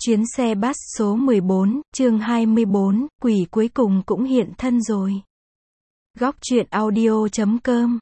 Chuyến xe bus số 14, chương 24, quỷ cuối cùng cũng hiện thân rồi. Góc truyện audio.com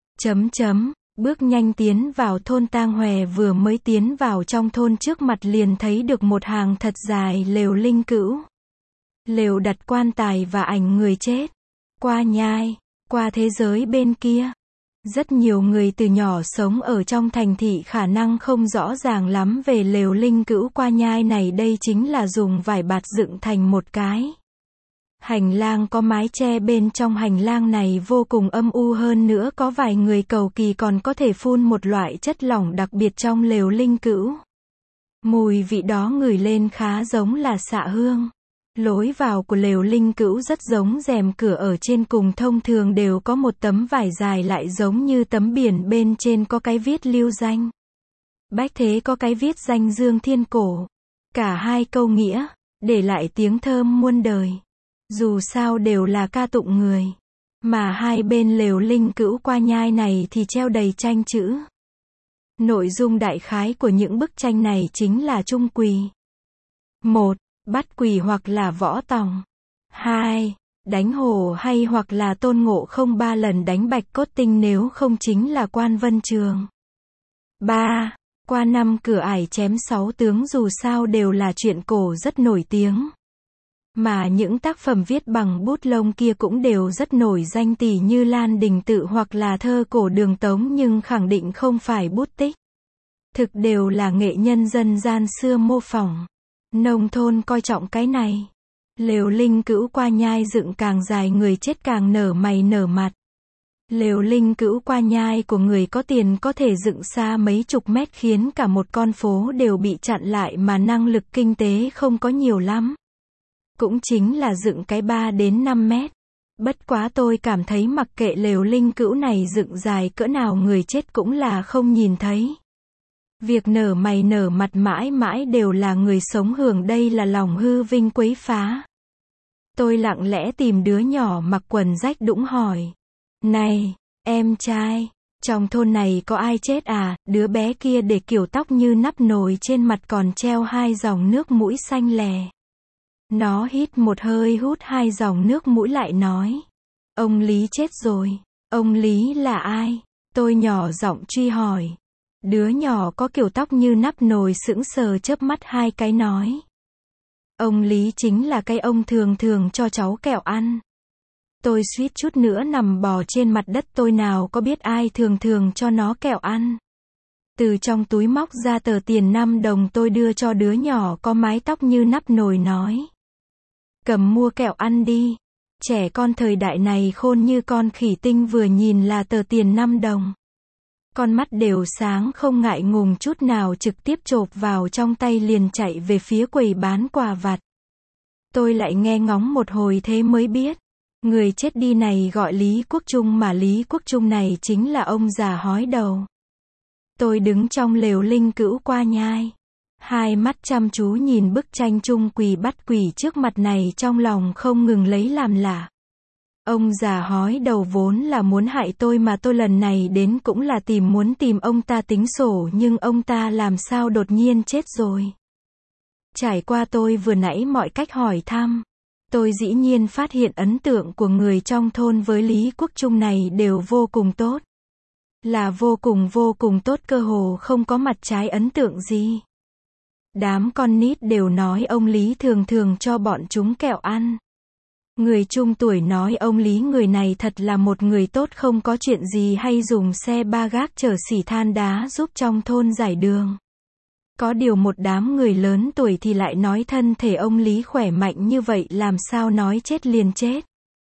Bước nhanh tiến vào thôn Tang Hòe, vừa mới tiến vào trong thôn trước mặt liền thấy được một hàng thật dài lều linh cữu. Lều đặt quan tài và ảnh người chết. Qua nhai, qua thế giới bên kia. Rất nhiều người từ nhỏ sống ở trong thành thị khả năng không rõ ràng lắm về lều linh cữu qua nhai này. Đây chính là dùng vải bạt dựng thành một cái hành lang có mái che, bên trong hành lang này vô cùng âm u, hơn nữa có vài người cầu kỳ còn có thể phun một loại chất lỏng đặc biệt trong lều linh cữu. Mùi vị đó ngửi lên khá giống là xạ hương. Lối vào của lều linh cữu rất giống rèm cửa ở trên cùng, thông thường đều có một tấm vải dài lại giống như tấm biển, bên trên có cái viết lưu danh bách thế, có cái viết danh dương thiên cổ. Cả hai câu nghĩa, để lại tiếng thơm muôn đời. Dù sao đều là ca tụng người. Mà hai bên lều linh cữu qua nhai này thì treo đầy tranh chữ. Nội dung đại khái của những bức tranh này chính là chung quỳ. 1. Bắt quỳ hoặc là võ tòng. 2. Đánh hổ hay hoặc là Tôn Ngộ Không 3 lần đánh Bạch Cốt Tinh, nếu không chính là Quan Vân Trường. 3. Qua 5 cửa ải chém 6 tướng, dù sao đều là chuyện cổ rất nổi tiếng. Mà những tác phẩm viết bằng bút lông kia cũng đều rất nổi danh, tỉ như Lan Đình Tự hoặc là thơ cổ Đường Tống, nhưng khẳng định không phải bút tích. Thực đều là nghệ nhân dân gian xưa mô phỏng. Nông thôn coi trọng cái này. Lều linh cữu qua nhai dựng càng dài người chết càng nở mày nở mặt. Lều linh cữu qua nhai của người có tiền có thể dựng xa mấy chục mét, khiến cả một con phố đều bị chặn lại, mà năng lực kinh tế không có nhiều lắm. Cũng chính là dựng cái 3 đến 5 mét. Bất quá tôi cảm thấy mặc kệ lều linh cữu này dựng dài cỡ nào, người chết cũng là không nhìn thấy. Việc nở mày nở mặt mãi mãi đều là người sống hưởng, đây là lòng hư vinh quấy phá. Tôi lặng lẽ tìm đứa nhỏ mặc quần rách đũng hỏi. Này, em trai, trong thôn này có ai chết à? Đứa bé kia để kiểu tóc như nắp nồi, trên mặt còn treo 2 dòng nước mũi xanh lè. Nó hít một hơi, hút 2 dòng nước mũi lại nói. Ông Lý chết rồi. Ông Lý là ai? Tôi nhỏ giọng truy hỏi. Đứa nhỏ có kiểu tóc như nắp nồi sững sờ chớp mắt 2 cái nói. Ông Lý chính là cái ông thường thường cho cháu kẹo ăn. Tôi suýt chút nữa nằm bò trên mặt đất, tôi nào có biết ai thường thường cho nó kẹo ăn. Từ trong túi móc ra tờ tiền 5 đồng tôi đưa cho đứa nhỏ có mái tóc như nắp nồi nói. Cầm mua kẹo ăn đi. Trẻ con thời đại này khôn như con khỉ tinh, vừa nhìn là tờ tiền 5 đồng. Con mắt đều sáng, không ngại ngùng chút nào, trực tiếp chộp vào trong tay liền chạy về phía quầy bán quà vặt. Tôi lại nghe ngóng một hồi thế mới biết. Người chết đi này gọi Lý Quốc Trung, mà Lý Quốc Trung này chính là ông già hói đầu. Tôi đứng trong lều linh cữu qua nhai. 2 mắt chăm chú nhìn bức tranh chung quỳ bắt quỷ trước mặt này, trong lòng không ngừng lấy làm lạ. Ông già hói đầu vốn là muốn hại tôi, mà tôi lần này đến cũng là muốn tìm ông ta tính sổ, nhưng ông ta làm sao đột nhiên chết rồi. Trải qua tôi vừa nãy mọi cách hỏi thăm, tôi dĩ nhiên phát hiện ấn tượng của người trong thôn với Lý Quốc Trung này đều vô cùng tốt. Là vô cùng tốt, cơ hồ không có mặt trái ấn tượng gì. Đám con nít đều nói ông Lý thường thường cho bọn chúng kẹo ăn. Người trung tuổi nói ông Lý người này thật là một người tốt, không có chuyện gì hay dùng xe ba gác chở xỉ than đá giúp trong thôn giải đường. Có điều một đám người lớn tuổi thì lại nói thân thể ông Lý khỏe mạnh như vậy, làm sao nói chết liền chết.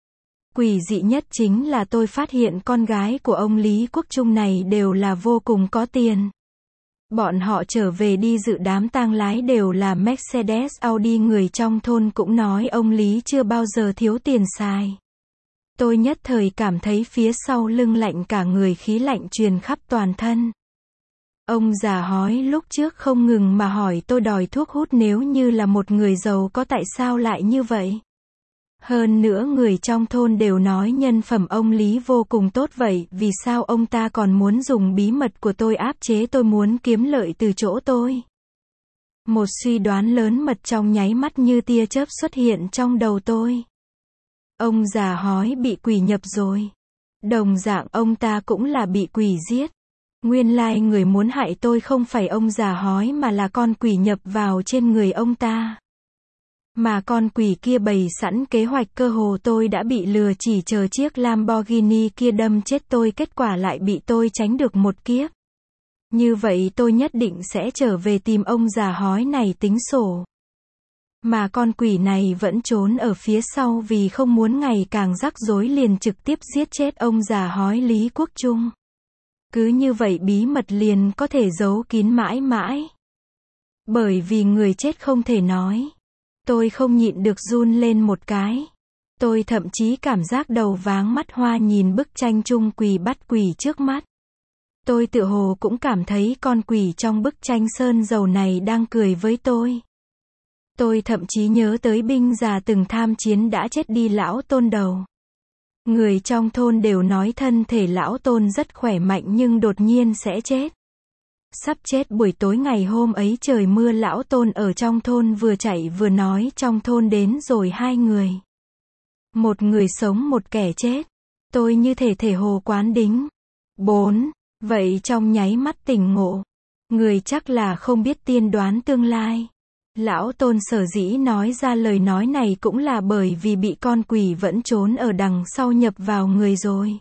Quỷ dị nhất chính là tôi phát hiện con gái của ông Lý Quốc Trung này đều là vô cùng có tiền. Bọn họ trở về đi dự đám tang lái đều là Mercedes Audi, người trong thôn cũng nói ông Lý chưa bao giờ thiếu tiền xài. Tôi nhất thời cảm thấy phía sau lưng lạnh cả người, khí lạnh truyền khắp toàn thân. Ông già hói lúc trước không ngừng mà hỏi tôi đòi thuốc hút, nếu như là một người giàu có tại sao lại như vậy? Hơn nữa người trong thôn đều nói nhân phẩm ông Lý vô cùng tốt, vậy vì sao ông ta còn muốn dùng bí mật của tôi áp chế tôi, muốn kiếm lợi từ chỗ tôi? Một suy đoán lớn mật trong nháy mắt như tia chớp xuất hiện trong đầu tôi. Ông già hói bị quỷ nhập rồi. Đồng dạng ông ta cũng là bị quỷ giết. Nguyên lai người muốn hại tôi không phải ông già hói mà là con quỷ nhập vào trên người ông ta. Mà con quỷ kia bày sẵn kế hoạch, cơ hồ tôi đã bị lừa, chỉ chờ chiếc Lamborghini kia đâm chết tôi, kết quả lại bị tôi tránh được một kiếp. Như vậy tôi nhất định sẽ trở về tìm ông già hói này tính sổ. Mà con quỷ này vẫn trốn ở phía sau vì không muốn ngày càng rắc rối, liền trực tiếp giết chết ông già hói Lý Quốc Trung. Cứ như vậy bí mật liền có thể giấu kín mãi mãi. Bởi vì người chết không thể nói. Tôi không nhịn được run lên một cái. Tôi thậm chí cảm giác đầu váng mắt hoa nhìn bức tranh chung quỷ bắt quỷ trước mắt. Tôi tựa hồ cũng cảm thấy con quỷ trong bức tranh sơn dầu này đang cười với tôi. Tôi thậm chí nhớ tới binh già từng tham chiến đã chết đi Lão Tôn đầu. Người trong thôn đều nói thân thể Lão Tôn rất khỏe mạnh nhưng đột nhiên sẽ chết. Sắp chết buổi tối ngày hôm ấy trời mưa, Lão Tôn ở trong thôn vừa chạy vừa nói trong thôn đến rồi 2 người. Một người sống một kẻ chết. Tôi như thể hồ quán đính. 4. Vậy trong nháy mắt tỉnh ngộ. Người chắc là không biết tiên đoán tương lai. Lão Tôn sở dĩ nói ra lời nói này cũng là bởi vì bị con quỷ vẫn trốn ở đằng sau nhập vào người rồi.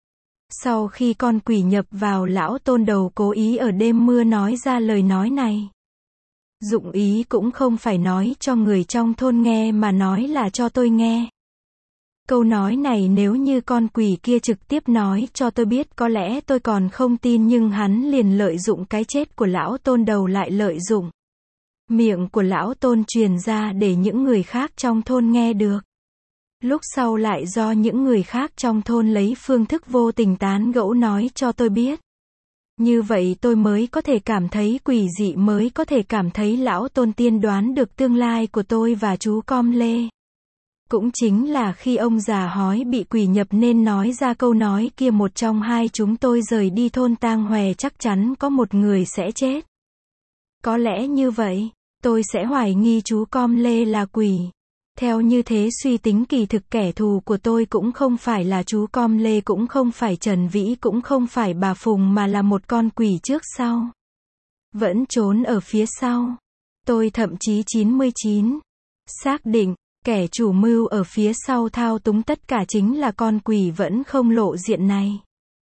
Sau khi con quỷ nhập vào, Lão Tôn đầu cố ý ở đêm mưa nói ra lời nói này. Dụng ý cũng không phải nói cho người trong thôn nghe mà nói là cho tôi nghe. Câu nói này nếu như con quỷ kia trực tiếp nói cho tôi biết có lẽ tôi còn không tin, nhưng hắn liền lợi dụng cái chết của Lão Tôn đầu lại lợi dụng miệng của Lão Tôn truyền ra để những người khác trong thôn nghe được. Lúc sau lại do những người khác trong thôn lấy phương thức vô tình tán gẫu nói cho tôi biết. Như vậy tôi mới có thể cảm thấy quỷ dị, mới có thể cảm thấy Lão Tôn tiên đoán được tương lai của tôi và chú Com Lê. Cũng chính là khi ông già hói bị quỷ nhập nên nói ra câu nói kia, một trong hai chúng tôi rời đi thôn Tang Hòe chắc chắn có một người sẽ chết. Có lẽ như vậy, tôi sẽ hoài nghi chú Com Lê là quỷ. Theo như thế suy tính, kỳ thực kẻ thù của tôi cũng không phải là chú Com Lê, cũng không phải Trần Vĩ, cũng không phải bà Phùng, mà là một con quỷ trước sau. Vẫn trốn ở phía sau. Tôi thậm chí 99. Xác định, kẻ chủ mưu ở phía sau thao túng tất cả chính là con quỷ vẫn không lộ diện này.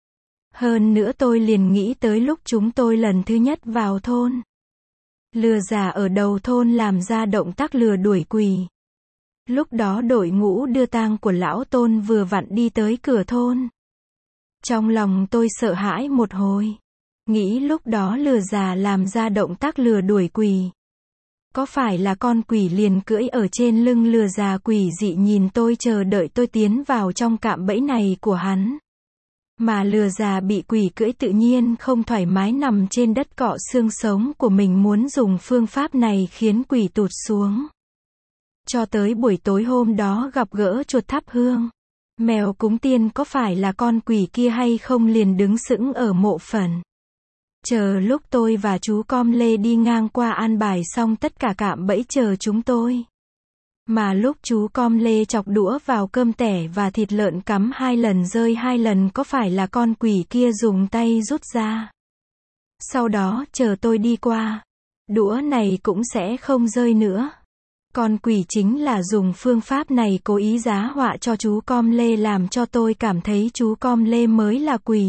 Hơn nữa tôi liền nghĩ tới lúc chúng tôi lần thứ nhất vào thôn. Lừa già ở đầu thôn làm ra động tác lừa đuổi quỷ. Lúc đó đội ngũ đưa tang của Lão Tôn vừa vặn đi tới cửa thôn. Trong lòng tôi sợ hãi một hồi. Nghĩ lúc đó lừa già làm ra động tác lừa đuổi quỷ. Có phải là con quỷ liền cưỡi ở trên lưng lừa già quỷ dị nhìn tôi, chờ đợi tôi tiến vào trong cạm bẫy này của hắn. Mà lừa già bị quỷ cưỡi tự nhiên không thoải mái nằm trên đất cọ xương sống của mình, muốn dùng phương pháp này khiến quỷ tụt xuống. Cho tới buổi tối hôm đó gặp gỡ chuột thắp hương, mèo cúng tiên, có phải là con quỷ kia hay không liền đứng sững ở mộ phần. Chờ lúc tôi và chú Com Lê đi ngang qua an bài xong tất cả cạm bẫy chờ chúng tôi. Mà lúc chú Com Lê chọc đũa vào cơm tẻ và thịt lợn cắm 2 lần rơi 2 lần, có phải là con quỷ kia dùng tay rút ra. Sau đó chờ tôi đi qua, đũa này cũng sẽ không rơi nữa. Con quỷ chính là dùng phương pháp này cố ý giá họa cho chú Com Lê, làm cho tôi cảm thấy chú Com Lê mới là quỷ.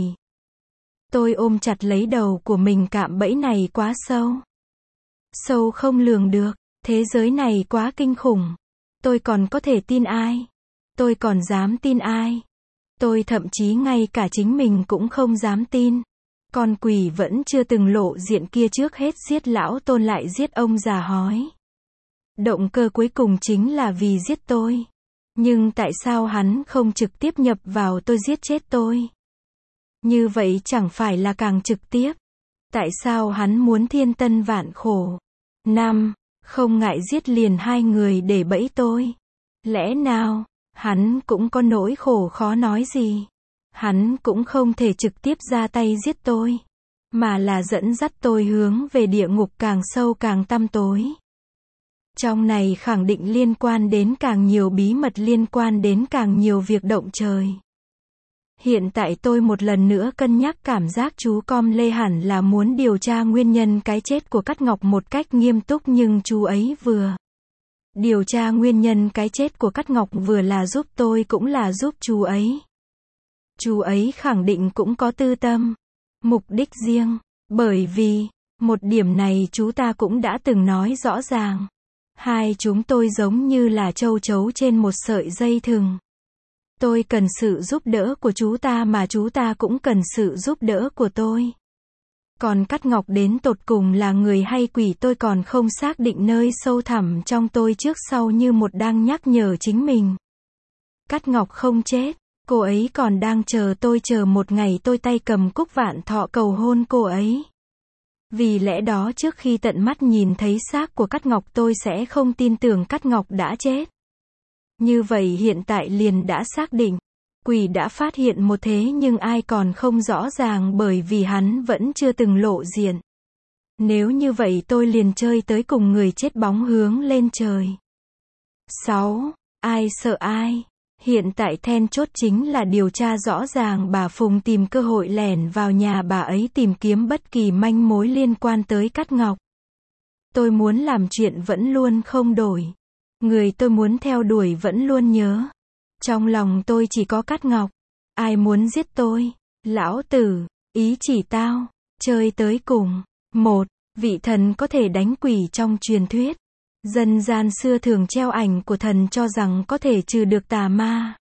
Tôi ôm chặt lấy đầu của mình, cạm bẫy này quá sâu. Sâu không lường được, thế giới này quá kinh khủng. Tôi còn có thể tin ai? Tôi còn dám tin ai? Tôi thậm chí ngay cả chính mình cũng không dám tin. Con quỷ vẫn chưa từng lộ diện kia trước hết giết Lão Tôn lại giết ông già hói. Động cơ cuối cùng chính là vì giết tôi. Nhưng tại sao hắn không trực tiếp nhập vào tôi giết chết tôi? Như vậy chẳng phải là càng trực tiếp? Tại sao hắn muốn thiên tân vạn khổ? 5. Không ngại giết liền 2 người để bẫy tôi. Lẽ nào, hắn cũng có nỗi khổ khó nói gì? Hắn cũng không thể trực tiếp ra tay giết tôi. mà là dẫn dắt tôi hướng về địa ngục càng sâu càng tăm tối. Trong này khẳng định liên quan đến càng nhiều bí mật, liên quan đến càng nhiều việc động trời. Hiện tại tôi một lần nữa cân nhắc cảm giác chú Com Lê hẳn là muốn điều tra nguyên nhân cái chết của Cát Ngọc một cách nghiêm túc, nhưng chú ấy vừa điều tra nguyên nhân cái chết của Cát Ngọc vừa là giúp tôi cũng là giúp chú ấy. Chú ấy khẳng định cũng có tư tâm, mục đích riêng, bởi vì, một điểm này chú ta cũng đã từng nói rõ ràng. Hai chúng tôi giống như là châu chấu trên một sợi dây thừng. Tôi cần sự giúp đỡ của chú ta mà chú ta cũng cần sự giúp đỡ của tôi. Còn Cát Ngọc đến tột cùng là người hay quỷ tôi còn không xác định, nơi sâu thẳm trong tôi trước sau như một đang nhắc nhở chính mình. Cát Ngọc không chết, cô ấy còn đang chờ tôi, chờ một ngày tôi tay cầm cúc vạn thọ cầu hôn cô ấy. Vì lẽ đó trước khi tận mắt nhìn thấy xác của Cát Ngọc tôi sẽ không tin tưởng Cát Ngọc đã chết. Như vậy hiện tại liền đã xác định, quỷ đã phát hiện một, thế nhưng ai còn không rõ ràng bởi vì hắn vẫn chưa từng lộ diện. Nếu như vậy tôi liền chơi tới cùng người chết bóng hướng lên trời. 6. Ai sợ ai? Hiện tại then chốt chính là điều tra rõ ràng bà Phùng, tìm cơ hội lẻn vào nhà bà ấy tìm kiếm bất kỳ manh mối liên quan tới Cát Ngọc. Tôi muốn làm chuyện vẫn luôn không đổi. Người tôi muốn theo đuổi vẫn luôn nhớ. Trong lòng tôi chỉ có Cát Ngọc. Ai muốn giết tôi? Lão tử, ý chỉ tao, chơi tới cùng. 1. Vị thần có thể đánh quỷ trong truyền thuyết. Dân gian xưa thường treo ảnh của thần cho rằng có thể trừ được tà ma.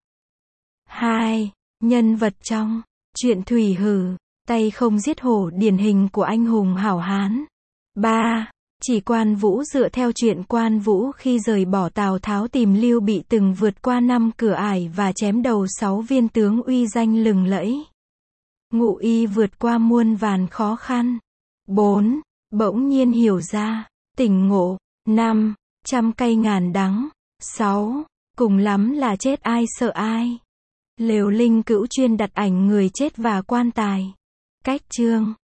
2. Nhân vật trong truyện Thủy Hử, tay không giết hổ điển hình của anh hùng hảo hán. 3. Chỉ Quan Vũ, dựa theo chuyện Quan Vũ khi rời bỏ Tào Tháo tìm Lưu Bị từng vượt qua 5 cửa ải và chém đầu 6 viên tướng uy danh lừng lẫy. Ngụ ý vượt qua muôn vàn khó khăn. 4. Bỗng nhiên hiểu ra, tỉnh ngộ. 5. Trăm cây ngàn đắng. 6. Cùng lắm là chết, ai sợ ai. Lều Linh Cữu chuyên đặt ảnh người chết và quan tài. Cách chương